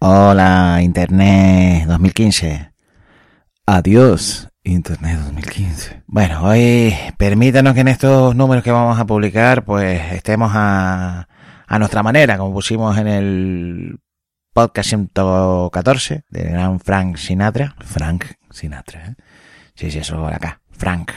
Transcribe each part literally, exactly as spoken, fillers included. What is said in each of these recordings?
Hola, Internet dos mil quince. Adiós, Internet dos mil quince. Bueno, hoy permítanos que en estos números que vamos a publicar, pues estemos a, a nuestra manera, como pusimos en el podcast ciento catorce del gran Frank Sinatra. Frank Sinatra, ¿eh? Sí, sí, eso de acá. Frank.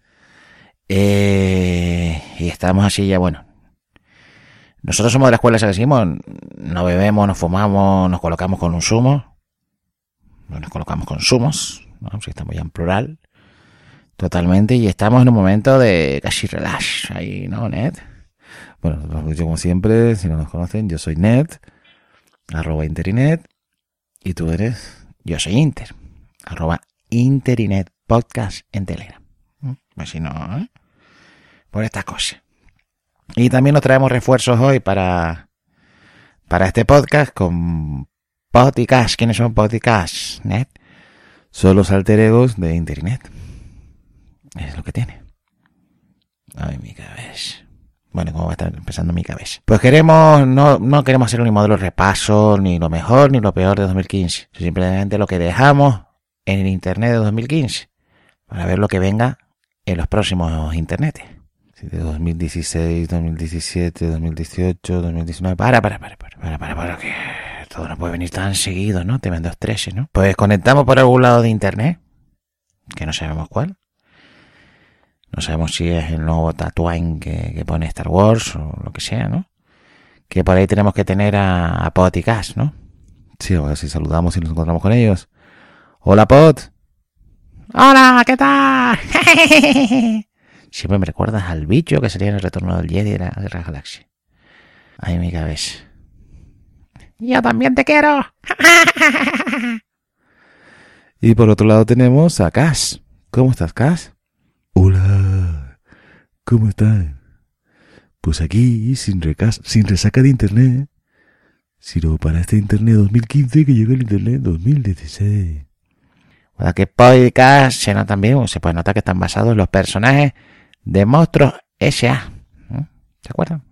Eh, y estamos así ya, bueno. Nosotros somos de la escuela esa que decimos, no bebemos, no fumamos, nos colocamos con un zumo, no nos colocamos con zumos, ¿no? Si estamos ya en plural, totalmente, y estamos en un momento de casi relax, ahí, ¿no, Ned? Bueno, yo como siempre, si no nos conocen, yo soy Ned, arroba Interinet, y tú eres, yo soy Inter, arroba Interinet Podcast en Telegram. Pues si no, ¿eh? Por esta cosa. Y también nos traemos refuerzos hoy para, para este podcast con Podcast. ¿Quiénes son Podcast? ¿Net? Son los alter egos de Internet. Es lo que tiene. Ay, mi cabeza. Bueno, ¿cómo va a estar empezando mi cabeza? Pues queremos, no, no queremos hacer un modelo de repaso, ni lo mejor ni lo peor de dos mil quince. Simplemente lo que dejamos en el Internet de dos mil quince. Para ver lo que venga en los próximos Internetes. De dos mil dieciséis, dos mil diecisiete, dos mil dieciocho, dos mil diecinueve. Para, para, para, para, para, para, para, que todo no puede venir tan seguido, ¿no? Te dos trece, ¿no? Pues conectamos por algún lado de Internet, que no sabemos cuál. No sabemos si es el nuevo tatuaje que, que pone Star Wars o lo que sea, ¿no? Que por ahí tenemos que tener a, a Podcast, ¿no? Sí, a ver si saludamos y nos encontramos con ellos. Hola, Pod. Hola, ¿qué tal? Siempre me recuerdas al bicho que salía en el Retorno del Jedi de la Guerra de la Galaxia. Ay, mi cabeza. Yo también te quiero. Y por otro lado tenemos a Cash. ¿Cómo estás, Cash? Hola. ¿Cómo estás? Pues aquí, sin, recas- sin resaca de Internet. Sino para este Internet dos mil quince que llega el Internet dos mil dieciséis. Bueno, que podcast se nota también, se puede notar que están basados en los personajes de Monstruos S A ¿Se acuerdan?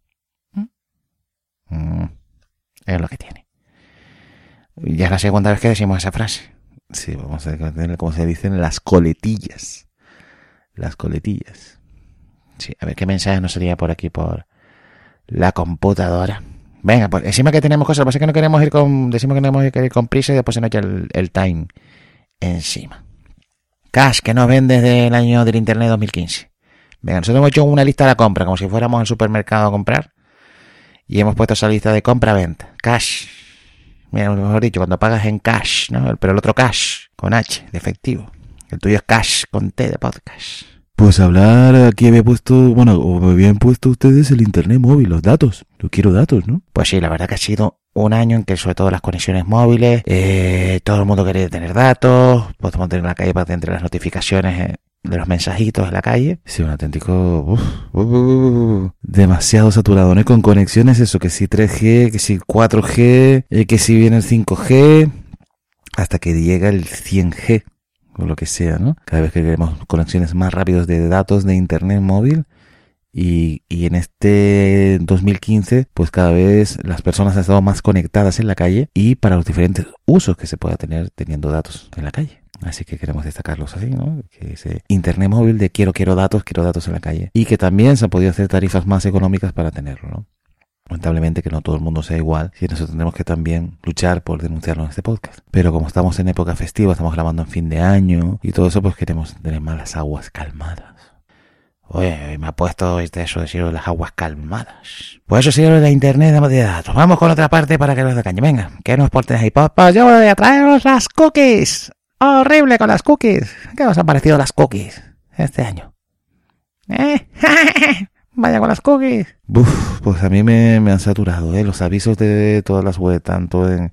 Mm, es lo que tiene. Ya es la segunda vez que decimos esa frase. Sí, vamos a ver cómo se dicen las coletillas. Las coletillas. Sí, a ver qué mensaje nos salía por aquí por la computadora. Venga, pues encima que tenemos cosas, lo que pasa es que no queremos ir con, decimos que no queremos ir con prisa y después se nos echa el, el time encima. Cash, que nos ven desde el año del Internet dos mil quince. Venga, nosotros hemos hecho una lista de compra, como si fuéramos al supermercado a comprar. Y hemos puesto esa lista de compra-venta. Cash. Mira, mejor dicho, cuando pagas en cash, ¿no? Pero el otro cash, con H, de efectivo. El tuyo es cash, con T, de podcast. Pues hablar, aquí había puesto, bueno, o habían puesto ustedes el Internet móvil, los datos. Yo quiero datos, ¿no? Pues sí, la verdad que ha sido un año en que sobre todo las conexiones móviles, eh, todo el mundo quería tener datos, podemos tener en la calle para tener las notificaciones eh, de los mensajitos en la calle. Sí, un auténtico... Uf, uh, uh, uh, demasiado saturado, ¿no? Con conexiones, eso, que si tres G, que si cuatro G, eh, que si viene el cinco G, hasta que llega el cien G, o lo que sea, ¿no? Cada vez que queremos conexiones más rápidas de datos de Internet móvil. Y, y en este dos mil quince, pues cada vez las personas han estado más conectadas en la calle y para los diferentes usos que se pueda tener teniendo datos en la calle. Así que queremos destacarlos así, ¿no? Que ese Internet móvil de quiero, quiero datos, quiero datos en la calle. Y que también se han podido hacer tarifas más económicas para tenerlo, ¿no? Lamentablemente que no todo el mundo sea igual y nosotros tendremos que también luchar por denunciarlo en este podcast. Pero como estamos en época festiva, estamos grabando en fin de año y todo eso, pues queremos tener más las aguas calmadas. Oye, me ha puesto eso de decir las aguas calmadas. Pues eso sí, lo de la Internet de datos. Vamos con otra parte para que nos dé caña. Venga, ¿qué nos porten ahí? Pues yo voy a traeros las cookies. Horrible con las cookies. ¿Qué os han parecido las cookies este año? ¿Eh? Vaya con las cookies. Uf, pues a mí me, me han saturado, ¿eh? Los avisos de todas las webs, tanto en,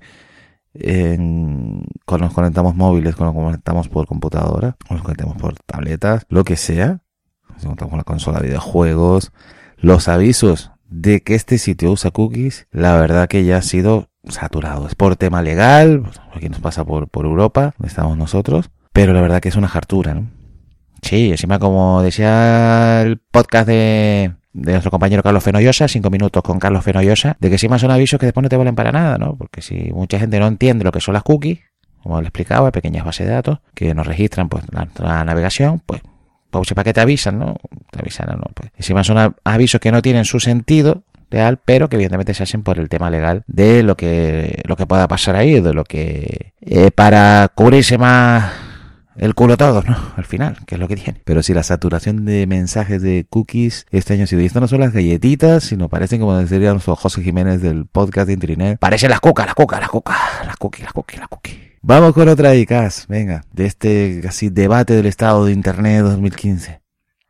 en cuando nos conectamos móviles, cuando nos conectamos por computadora, cuando nos conectamos por tabletas, lo que sea. Nos conectamos con la consola de videojuegos. Los avisos de que este sitio usa cookies, la verdad que ya ha sido saturado. Es por tema legal, aquí nos pasa por, por Europa, donde estamos nosotros, pero la verdad que es una hartura, ¿no? Sí, encima como decía el podcast de de nuestro compañero Carlos Fenollosa, cinco minutos con Carlos Fenollosa, de que encima son avisos que después no te valen para nada, ¿no? Porque si mucha gente no entiende lo que son las cookies, como le explicaba, hay pequeñas bases de datos que nos registran pues la, la navegación, pues, pues ¿para qué te avisan, no? Te avisan, ¿no? Pues, encima son avisos que no tienen su sentido real, pero que evidentemente se hacen por el tema legal de lo que lo que pueda pasar ahí, de lo que eh, para cubrirse más el culo todos, ¿no? Al final, que es lo que tiene. Pero si la saturación de mensajes de cookies este año ha sido, y esto no son las galletitas, sino parecen como decía nuestro José Jiménez del podcast de Intrinet, parecen las cucas, las cucas, las cucas, las cookies, las cookies, las cookies. Vamos con otra I C A S, venga, de este casi debate del estado de Internet dos mil quince.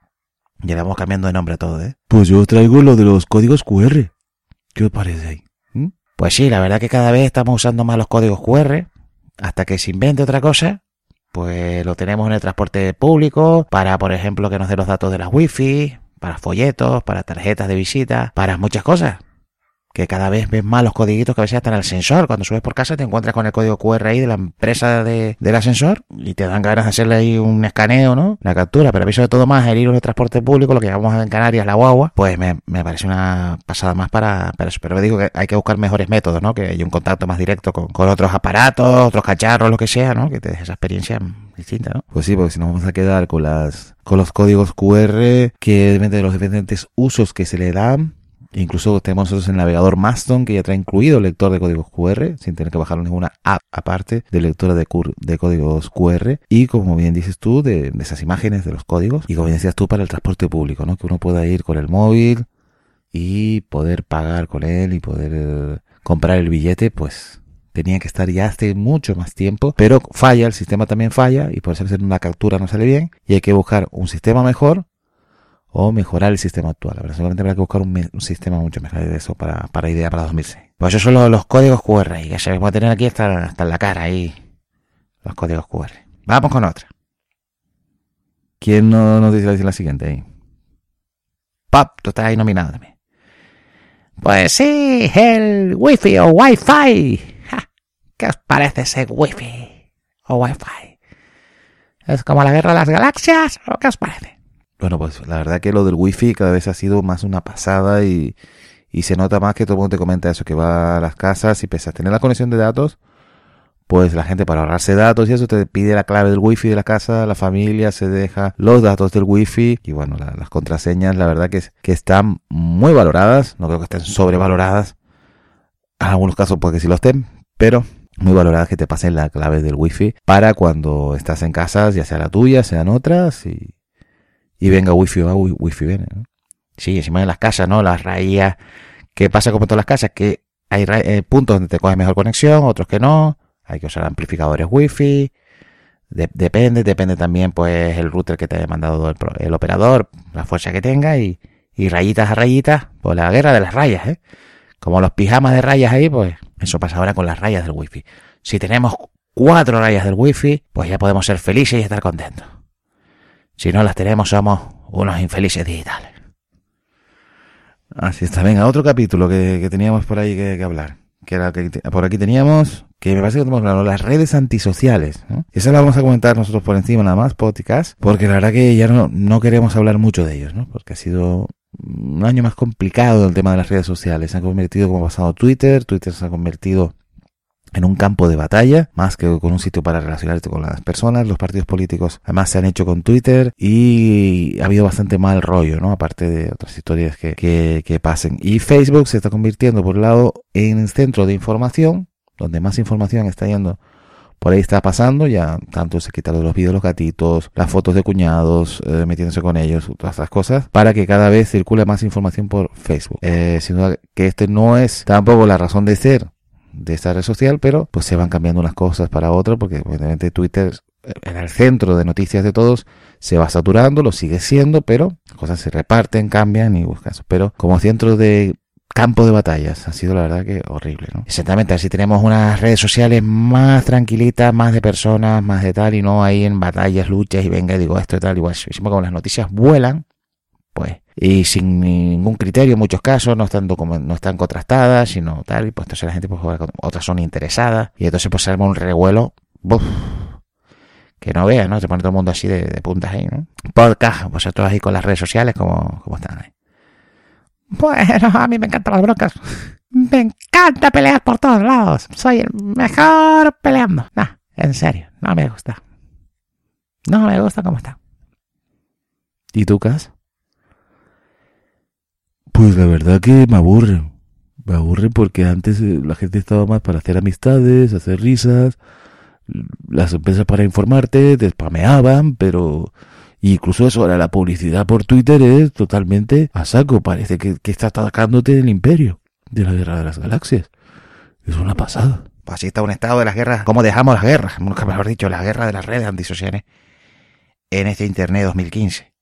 Ya vamos cambiando de nombre a todo, ¿eh? Pues yo traigo lo de los códigos cu erre. ¿Qué os parece ahí? ¿Mm? Pues sí, la verdad que cada vez estamos usando más los códigos cu erre, hasta que se invente otra cosa, pues lo tenemos en el transporte público, para, por ejemplo, que nos dé los datos de las wifi, para folletos, para tarjetas de visita, para muchas cosas. Que cada vez ves más los codiguitos que a veces están en el ascensor. Cuando subes por casa te encuentras con el código cu erre ahí de la empresa de, del ascensor y te dan ganas de hacerle ahí un escaneo, ¿no? Una captura. Pero aviso de todo más, el hilo de transporte público, lo que llamamos en Canarias la guagua, pues me, me parece una pasada más para, para eso. Pero me digo que hay que buscar mejores métodos, ¿no? Que haya un contacto más directo con, con otros aparatos, otros cacharros, lo que sea, ¿no? Que te deje esa experiencia distinta, ¿no? Pues sí, porque si nos vamos a quedar con las con los códigos cu erre, que depende de los diferentes usos que se le dan. Incluso tenemos nosotros el navegador Mastodon, que ya trae incluido el lector de códigos cu erre, sin tener que bajar ninguna app aparte de lectora de, de códigos cu erre. Y como bien dices tú, de, de esas imágenes de los códigos. Y como bien decías tú, para el transporte público, ¿no? Que uno pueda ir con el móvil y poder pagar con él y poder eh, comprar el billete, pues tenía que estar ya hace mucho más tiempo. Pero falla, el sistema también falla, y por eso hacer una captura no sale bien. Y hay que buscar un sistema mejor, o mejorar el sistema actual. La verdad, seguramente habrá que buscar un, me- un sistema mucho mejor de eso para, para idea para dos mil seis. Pues esos son los, los códigos cu erre, y que se va a tener aquí hasta, hasta en la cara ahí, los códigos cu erre. Vamos con otra. ¿Quién no nos dice la siguiente ahí? Pop, tú estás ahí nominado también. Pues sí, el wifi o wifi. Ja, ¿qué os parece ese wifi o wifi? ¿Es como la guerra de las galaxias o qué os parece? Bueno, pues la verdad que lo del wifi cada vez ha sido más una pasada, y, y se nota más que todo el mundo te comenta eso, que va a las casas y pese a tener la conexión de datos, pues la gente, para ahorrarse datos y eso, te pide la clave del wifi de la casa, la familia se deja los datos del wifi, y bueno, la, las contraseñas la verdad que, es, que están muy valoradas, no creo que estén sobrevaloradas, en algunos casos puede que sí lo estén, pero muy valoradas, que te pasen la clave del wifi para cuando estás en casas, ya sea la tuya, sean otras, y Y venga wifi, va, wifi viene, ¿no? Sí, encima de las casas, ¿no? Las raíces, que pasa como en todas las casas, que hay eh, puntos donde te coge mejor conexión, otros que no. Hay que usar amplificadores wifi. De- depende, depende también, pues, el router que te haya mandado el, el operador, la fuerza que tenga, y, y rayitas a rayitas, pues la guerra de las rayas, ¿eh? Como los pijamas de rayas ahí, pues, eso pasa ahora con las rayas del wifi. Si tenemos cuatro rayas del wifi, pues ya podemos ser felices y estar contentos. Si no las tenemos, somos unos infelices digitales. Así está. Venga, otro capítulo que, que teníamos por ahí que, que hablar. Que era que por aquí teníamos, que me parece que tenemos claro, las redes antisociales, ¿no? Esa la vamos a comentar nosotros por encima nada más, podcast, porque la verdad que ya no, no queremos hablar mucho de ellos, ¿no? Porque ha sido un año más complicado el tema de las redes sociales. Se han convertido, como ha pasado Twitter, Twitter se ha convertido en un campo de batalla, más que con un sitio para relacionarte con las personas. Los partidos políticos además se han hecho con Twitter, y ha habido bastante mal rollo, ¿no? Aparte de otras historias que, que, que pasen. Y Facebook se está convirtiendo, por un lado, en centro de información, donde más información está yendo. Por ahí está pasando, ya tanto se quitaron los vídeos de los gatitos, las fotos de cuñados, eh, metiéndose con ellos, todas esas cosas, para que cada vez circule más información por Facebook. Eh, sin duda que este no es tampoco la razón de ser de esta red social, pero pues se van cambiando unas cosas para otras, porque obviamente Twitter era el centro de noticias de todos, se va saturando, lo sigue siendo, pero las cosas se reparten, cambian y buscan eso. Pero como centro de campo de batallas ha sido la verdad que horrible, ¿no? Exactamente, así tenemos unas redes sociales más tranquilitas, más de personas, más de tal, y no ahí en batallas, luchas, y venga, y digo esto y tal, igual. Como las noticias vuelan, pues, y sin ningún criterio en muchos casos, no están document- no están contrastadas, sino tal, y pues entonces la gente, pues, otras son interesadas, y entonces pues se arma un revuelo, ¡buf!, que no veas, ¿no? Se pone todo el mundo así de, de puntas ahí, ¿no? Podcast, vosotros ahí con las redes sociales, como, como están ahí. Bueno, a mí me encantan las broncas. Me encanta pelear por todos lados. Soy el mejor peleando. No, en serio, no me gusta. No me gusta cómo está. ¿Y tú, Cas? Pues la verdad que me aburre. Me aburre porque antes eh, la gente estaba más para hacer amistades, hacer risas. Las empresas para informarte, te spameaban, pero... Incluso eso, ahora la publicidad por Twitter es totalmente a saco. Parece que, que está atacándote el imperio de la Guerra de las Galaxias. Es una pasada. Pues así está un estado de las guerras. ¿Cómo dejamos las guerras? Nunca mejor dicho, la guerra de las redes antisociales en este Internet dos mil quince.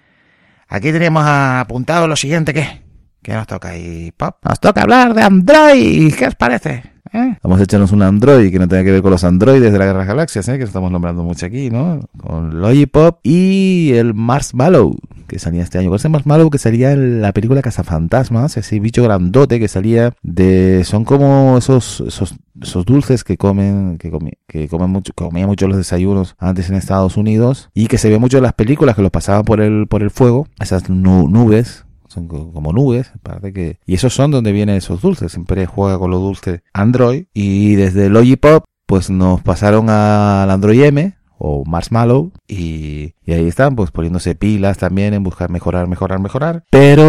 Aquí tenemos apuntado lo siguiente, ¿qué? ¿Qué nos toca ahí, Pop? Nos toca hablar de Android. ¿Qué os parece? ¿Eh? Vamos a echarnos un Android que no tenga que ver con los androides de la Guerra de las Galaxias, ¿eh? Que estamos nombrando mucho aquí, ¿no? Con Lollipop y el Marshmallow, que salía este año. ¿Cuál es el Marshmallow? Que salía en la película Cazafantasmas, ese bicho grandote que salía de... Son como esos esos, esos dulces que comen que, comi, que comen mucho, comían mucho los desayunos antes en Estados Unidos y que se ve mucho en las películas que los pasaban por el, por el fuego, esas nu, nubes. Son como nubes, parece que... Y esos son donde vienen esos dulces. Siempre juega con los dulces Android. Y desde Lollipop, pues nos pasaron al Android M, o Marshmallow. Y, y ahí están, pues poniéndose pilas también en buscar mejorar, mejorar, mejorar.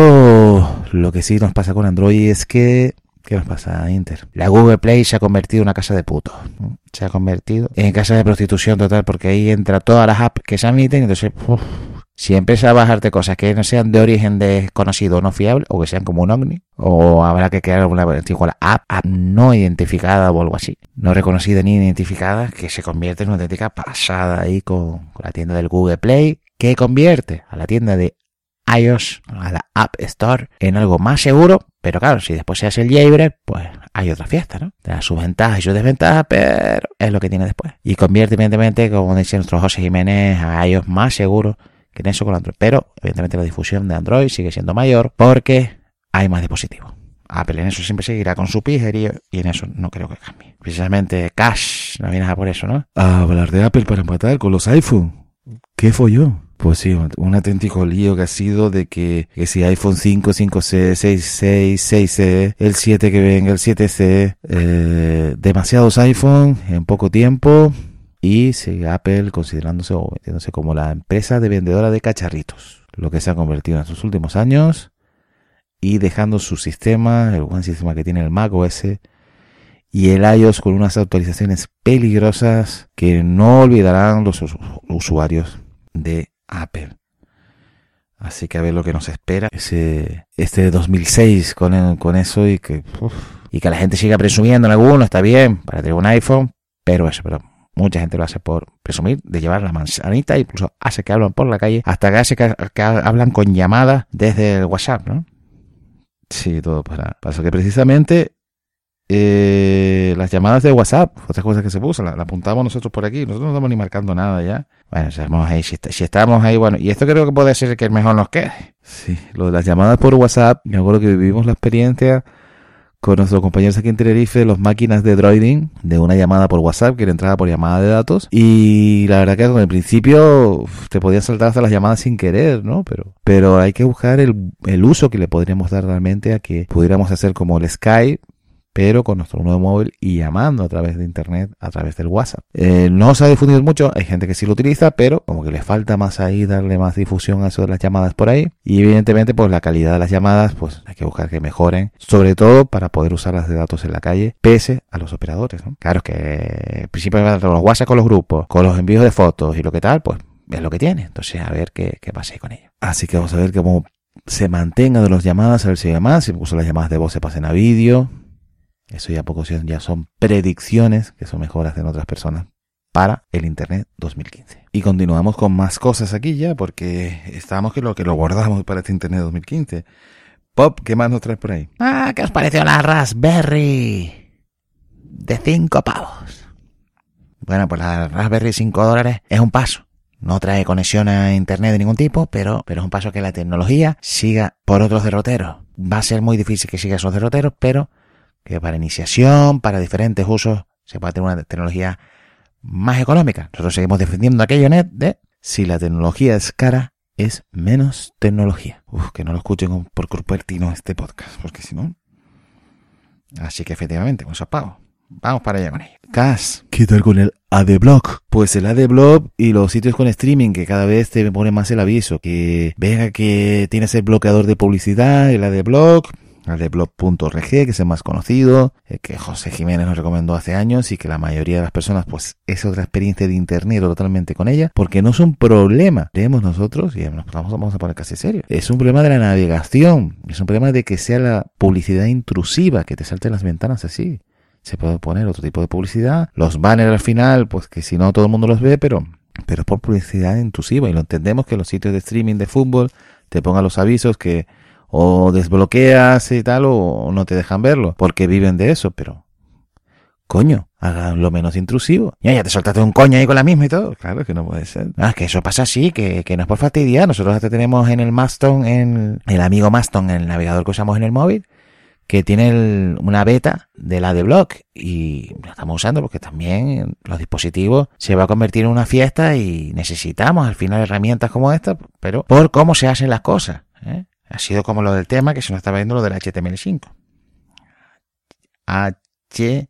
Pero lo que sí nos pasa con Android es que... ¿Qué nos pasa, Inter? La Google Play se ha convertido en una casa de putos, ¿no? Se ha convertido en casa de prostitución total, porque ahí entra todas las apps que se emiten, entonces... Uf, si empiezas a bajarte cosas que no sean de origen desconocido o no fiable, o que sean como un ovni, o habrá que crear alguna app, app no identificada o algo así, no reconocida ni identificada, que se convierte en una auténtica pasada ahí con, con la tienda del Google Play, que convierte a la tienda de iOS, a la App Store, en algo más seguro. Pero claro, si después se hace el jailbreak, pues hay otra fiesta, ¿no? Te da sus ventajas y sus desventajas, pero es lo que tiene después. Y convierte, evidentemente, como dice nuestro José Jiménez, a iOS más seguro que en eso con Android. Pero, evidentemente, la difusión de Android sigue siendo mayor porque hay más dispositivos. Apple en eso siempre seguirá con su pijerío y en eso no creo que cambie. Precisamente Cash no viene a por eso, ¿no? A hablar de Apple para empatar con los iPhone. ¿Qué folló? Pues sí, un auténtico lío que ha sido de que, que si iPhone cinco, cinco C, seis C, seis C, el siete que venga, el siete C, eh, demasiados iPhone en poco tiempo. Y sigue Apple considerándose o metiéndose como la empresa de vendedora de cacharritos, lo que se ha convertido en sus últimos años, y dejando su sistema, el buen sistema que tiene el macOS y el iOS con unas actualizaciones peligrosas que no olvidarán los usuarios de Apple. Así que a ver lo que nos espera ese este dos mil seis con, el, con eso y que uf, y que la gente siga presumiendo en alguno, está bien, para tener un iPhone, pero eso, pero mucha gente lo hace por presumir de llevar la manzanita, incluso hace que hablan por la calle, hasta que hace que, que hablan con llamadas desde el WhatsApp, ¿no? Sí, todo para, para eso que precisamente eh, las llamadas de WhatsApp, otras cosas que se puso, la, la apuntamos nosotros por aquí, nosotros no estamos ni marcando nada ya. Bueno, si estamos ahí, si, si estamos ahí, bueno, y esto creo que puede ser que mejor nos quede. Sí, lo de las llamadas por WhatsApp, me acuerdo que vivimos la experiencia con nuestros compañeros aquí en Tenerife, los máquinas de droiding, de una llamada por WhatsApp, que era entrada por llamada de datos, y la verdad que con el principio te podías saltar hasta las llamadas sin querer, ¿no? Pero pero hay que buscar el, el uso que le podríamos dar realmente a que pudiéramos hacer como el Skype, pero con nuestro nuevo móvil y llamando a través de internet, a través del WhatsApp. Eh, no se ha difundido mucho, hay gente que sí lo utiliza, pero como que le falta más ahí, darle más difusión a eso de las llamadas por ahí. Y evidentemente, pues la calidad de las llamadas, pues hay que buscar que mejoren, sobre todo para poder usarlas de datos en la calle, pese a los operadores, ¿no? Claro que, principalmente los WhatsApp con los grupos, con los envíos de fotos y lo que tal, pues es lo que tiene. Entonces, a ver qué, qué pasa ahí con ello. Así que vamos a ver cómo se mantenga de las llamadas, a ver si hay más, si incluso las llamadas de voz se pasen a vídeo. Eso ya poco ya son predicciones que son mejoras en otras personas para el Internet dos mil quince. Y continuamos con más cosas aquí ya, porque estábamos que lo que lo guardamos para este Internet dos mil quince. Pop, ¿qué más nos traes por ahí? Ah, ¿qué os pareció la Raspberry de cinco pavos? Bueno, pues la Raspberry cinco dólares es un paso. No trae conexión a Internet de ningún tipo, pero, pero es un paso que la tecnología siga por otros derroteros. Va a ser muy difícil que siga esos derroteros, pero que para iniciación, para diferentes usos, se puede tener una tecnología más económica. Nosotros seguimos defendiendo aquello net de si la tecnología es cara, es menos tecnología. Uf, que no lo escuchen por Cupertino este podcast, porque si no... Así que efectivamente, con esos pagos. Vamos para allá con ello. Cas, ¿qué tal con el Adblock? Pues el Adblock y los sitios con streaming que cada vez te ponen más el aviso que venga que tienes el bloqueador de publicidad, el Adblock, adblock punto org, que es el más conocido, el que José Jiménez nos recomendó hace años y que la mayoría de las personas pues es otra experiencia de internet totalmente con ella, porque no es un problema, leemos nosotros y nos vamos, vamos a poner casi serio, es un problema de la navegación, es un problema de que sea la publicidad intrusiva, que te salten las ventanas así. Se puede poner otro tipo de publicidad, los banners al final, pues que si no todo el mundo los ve, pero pero es por publicidad intrusiva, y lo entendemos que los sitios de streaming de fútbol te pongan los avisos que o desbloqueas y tal, o no te dejan verlo, porque viven de eso, pero coño, hagan lo menos intrusivo. Ya, ya te soltaste un coño ahí con la misma y todo. Claro que no puede ser. Ah, es que eso pasa así, que, que no es por fastidiar. Nosotros hasta tenemos en el Maston, en el amigo Maston, el navegador que usamos en el móvil, que tiene el, una beta de la Adblock, y la estamos usando porque también los dispositivos se va a convertir en una fiesta y necesitamos al final herramientas como esta, pero por cómo se hacen las cosas, ¿eh? Ha sido como lo del tema que se nos estaba viendo, lo del H T M L cinco. H T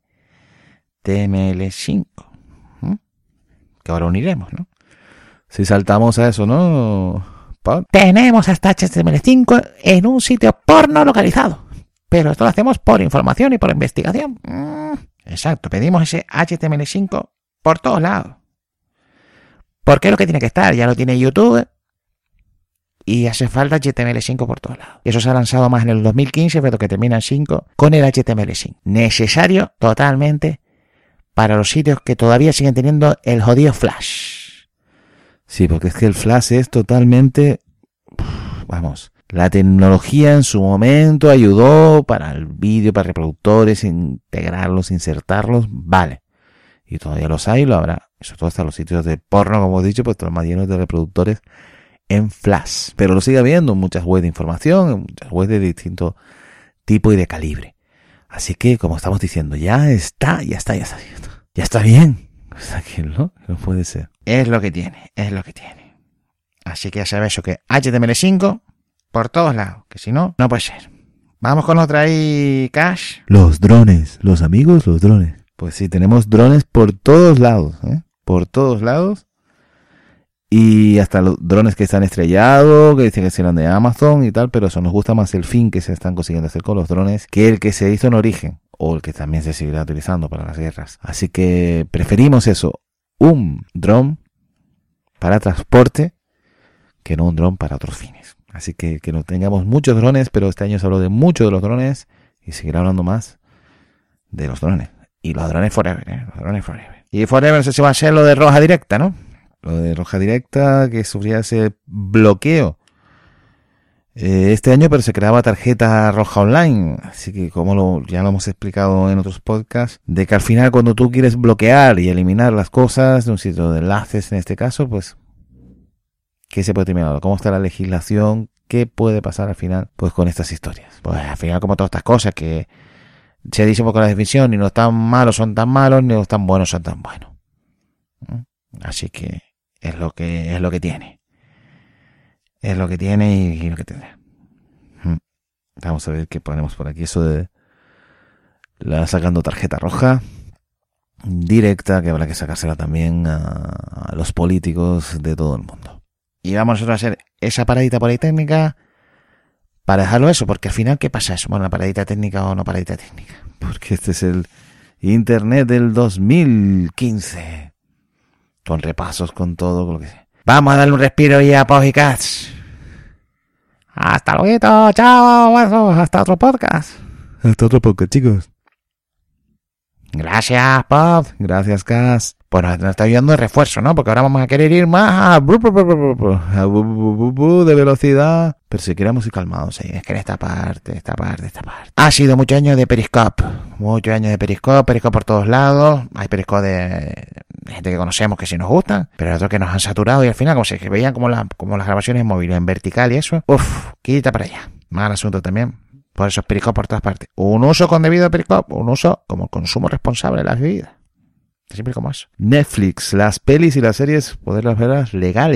M L cinco. ¿Mm? Que ahora uniremos, ¿no? Si saltamos a eso, ¿no? ¿Paul? Tenemos hasta H T M L cinco en un sitio porno localizado. Pero esto lo hacemos por información y por investigación. Mm, exacto, pedimos ese H T M L cinco por todos lados. Porque es lo que tiene que estar, ya lo tiene YouTube y hace falta H T M L cinco por todos lados. Y eso se ha lanzado más en el dos mil quince, pero que termina en cinco con el H T M L cinco. Necesario totalmente para los sitios que todavía siguen teniendo el jodido Flash. Sí, porque es que el Flash es totalmente... Vamos... La tecnología en su momento ayudó para el vídeo, para reproductores, integrarlos, insertarlos, vale. Y todavía los hay, lo habrá. Sobre todo hasta los sitios de porno, como hemos dicho, pues están más llenos de reproductores en Flash. Pero lo sigue habiendo en muchas webs de información, en muchas webs de distinto tipo y de calibre. Así que, como estamos diciendo, ya está, ya está, ya está. Ya está bien. O sea, que no, no puede ser. Es lo que tiene, es lo que tiene. Así que ya sabes eso, que H T M L cinco... por todos lados, que si no, no puede ser. Vamos con otra ahí, Cash. Los drones, los amigos, los drones. Pues sí, tenemos drones por todos lados, ¿eh? Por todos lados. Y hasta los drones que están estrellados, que dicen que serán de Amazon y tal, pero eso nos gusta más el fin que se están consiguiendo hacer con los drones que el que se hizo en origen, o el que también se seguirá utilizando para las guerras. Así que preferimos eso, un dron para transporte, que no un dron para otros fines. Así que que no tengamos muchos drones, pero este año se habló de mucho de los drones y seguirá hablando más de los drones. Y los drones forever, ¿eh? Los drones forever. Y forever no sé si va a ser lo de Roja Directa, ¿no? Lo de Roja Directa, que sufría ese bloqueo eh, este año, pero se creaba tarjeta roja online. Así que como lo, ya lo hemos explicado en otros podcasts, de que al final cuando tú quieres bloquear y eliminar las cosas de un sitio de enlaces en este caso, pues... ¿qué se puede terminar? ¿Cómo está la legislación? ¿Qué puede pasar al final? Pues con estas historias. Pues al final, como todas estas cosas que se dice poco la definición, ni los tan malos son tan malos, ni los tan buenos son tan buenos. Así que es lo que es lo que tiene. Es lo que tiene y, y lo que tendrá. Vamos a ver qué ponemos por aquí. Eso de la sacando tarjeta roja directa, que habrá que sacársela también a, a los políticos de todo el mundo. Y vamos nosotros a hacer esa paradita por ahí técnica para dejarlo eso, porque al final, ¿qué pasa eso? Bueno, una paradita técnica o no paradita técnica. Porque este es el Internet del dos mil quince. Con repasos, con todo, con lo que sea. Vamos a darle un respiro y a Pau y Cats. Hasta luego, chao, hasta otro podcast. Hasta otro podcast, chicos. Gracias, Pop. Gracias, Cas. Pues nos está ayudando de refuerzo, ¿no? Porque ahora vamos a querer ir más a, a bu, bu, bu, bu, de velocidad. Pero si queremos ir calmados, sí. Es que en esta parte, esta parte, esta parte. Ha sido muchos años de Periscope. Muchos años de Periscope, Periscope por todos lados. Hay Periscope de gente que conocemos que sí nos gustan, pero hay otros que nos han saturado y al final, como se veían como, la, como las grabaciones móviles en vertical y eso. Uf, quita para allá. Mal asunto también. Por eso es Periscope por todas partes. Un uso con debido a Periscope, un uso como consumo responsable de las bebidas. Siempre como eso. Netflix, las pelis y las series, poderlas ver legales.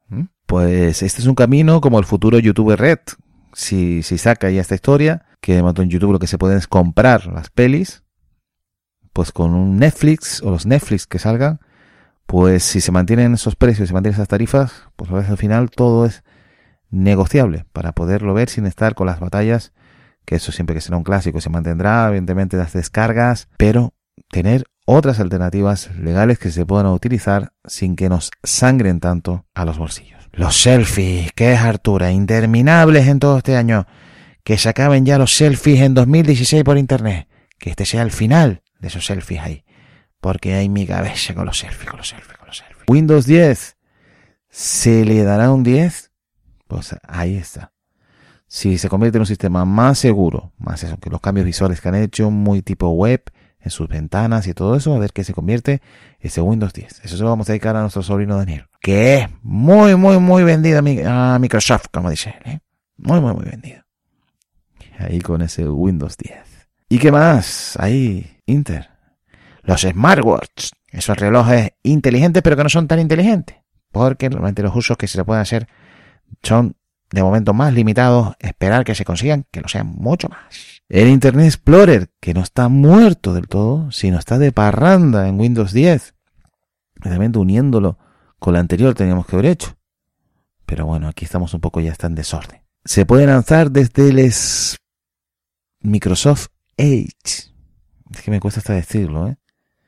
¿Mm? Pues este es un camino como el futuro YouTube Red. Si, si saca ya esta historia, que de momento en YouTube lo que se pueden es comprar las pelis, pues con un Netflix o los Netflix que salgan, pues si se mantienen esos precios, se mantienen esas tarifas, pues a veces al final todo es negociable para poderlo ver sin estar con las batallas, que eso siempre que será un clásico se mantendrá, evidentemente las descargas, pero tener otras alternativas legales que se puedan utilizar sin que nos sangren tanto a los bolsillos. Los selfies, qué hartura, interminables en todo este año. Que se acaben ya los selfies en dos mil dieciséis por internet. Que este sea el final de esos selfies ahí. Porque hay mi cabeza con los selfies, con los selfies, con los selfies. Windows diez, ¿se le dará un diez? Pues ahí está. Si se convierte en un sistema más seguro, más eso, que los cambios visuales que han hecho, muy tipo web, en sus ventanas y todo eso, a ver qué se convierte ese Windows diez. Eso se lo vamos a dedicar a nuestro sobrino Daniel, que es muy, muy, muy vendido a Microsoft, como dice él, ¿eh? Muy, muy, muy vendido. Ahí con ese Windows diez. ¿Y qué más? Ahí, Inter. Los smartwatches, esos relojes inteligentes, pero que no son tan inteligentes, porque normalmente los usos que se le pueden hacer son de momento más limitados, esperar que se consigan, que lo sean mucho más. El Internet Explorer, que no está muerto del todo, sino está de parranda en Windows diez. Realmente uniéndolo con lo anterior teníamos que haber hecho. Pero bueno, aquí estamos un poco ya está en desorden. Se puede lanzar desde el Microsoft Edge. Es que me cuesta hasta decirlo, ¿eh?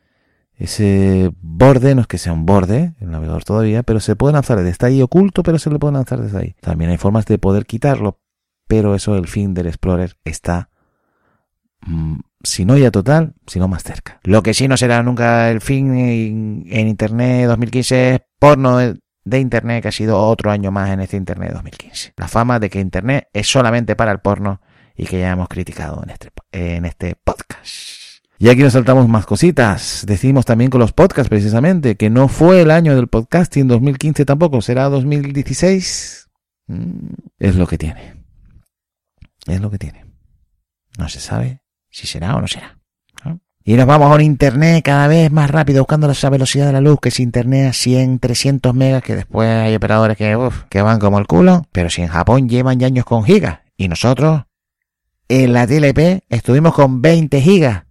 Ese borde, no es que sea un borde, el navegador todavía, pero se puede lanzar desde está ahí oculto, pero se le puede lanzar desde ahí. También hay formas de poder quitarlo, pero eso, el fin del Explorer está, mmm, si no ya total, si no más cerca. Lo que sí no será nunca el fin en, en Internet dos mil quince es porno de, de Internet, que ha sido otro año más en este Internet dos mil quince. La fama de que Internet es solamente para el porno y que ya hemos criticado en este, en este podcast. Y aquí nos saltamos más cositas. Decimos también con los podcasts, precisamente, que no fue el año del podcasting dos mil quince tampoco. ¿Será dos mil dieciséis? Mm, es lo que tiene. Es lo que tiene. No se sabe si será o no será, ¿no? Y nos vamos a un internet cada vez más rápido, buscando esa velocidad de la luz, que es internet a cien, trescientos megas, que después hay operadores que, uf, que van como el culo. Pero si en Japón llevan ya años con gigas, y nosotros en la T L P estuvimos con veinte gigas.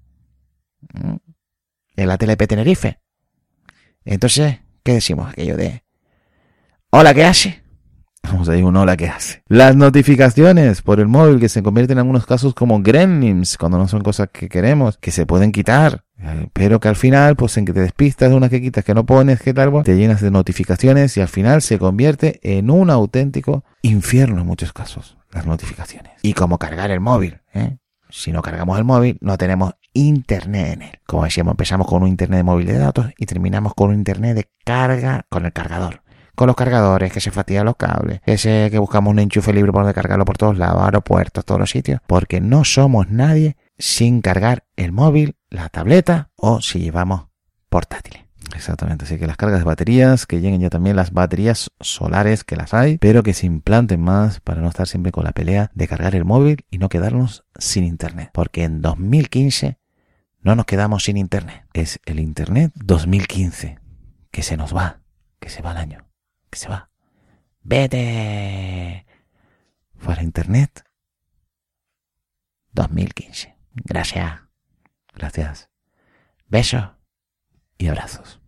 En la T L P Tenerife. Entonces, ¿qué decimos? Aquello de ¿hola, qué hace? Vamos a decir un hola, ¿qué hace? Las notificaciones por el móvil, que se convierten en algunos casos como gremlins, cuando no son cosas que queremos, que se pueden quitar, pero que al final, pues en que te despistas de unas que quitas, que no pones, que tal, te llenas de notificaciones y al final se convierte en un auténtico infierno en muchos casos, las notificaciones. Y como cargar el móvil, ¿eh? Si no cargamos el móvil, no tenemos internet en él. Como decíamos, empezamos con un internet de móvil de datos y terminamos con un internet de carga con el cargador. Con los cargadores, que se fatigan los cables, que, se, que buscamos un enchufe libre por donde cargarlo por todos lados, aeropuertos, todos los sitios. Porque no somos nadie sin cargar el móvil, la tableta o si llevamos portátiles. Exactamente, así que las cargas de baterías, que lleguen ya también las baterías solares, que las hay, pero que se implanten más para no estar siempre con la pelea de cargar el móvil y no quedarnos sin internet. Porque en dos mil quince no nos quedamos sin internet. Es el internet dos mil quince, que se nos va, que se va el año, que se va. Vete fuera internet dos mil quince. Gracias. Gracias. Besos y abrazos.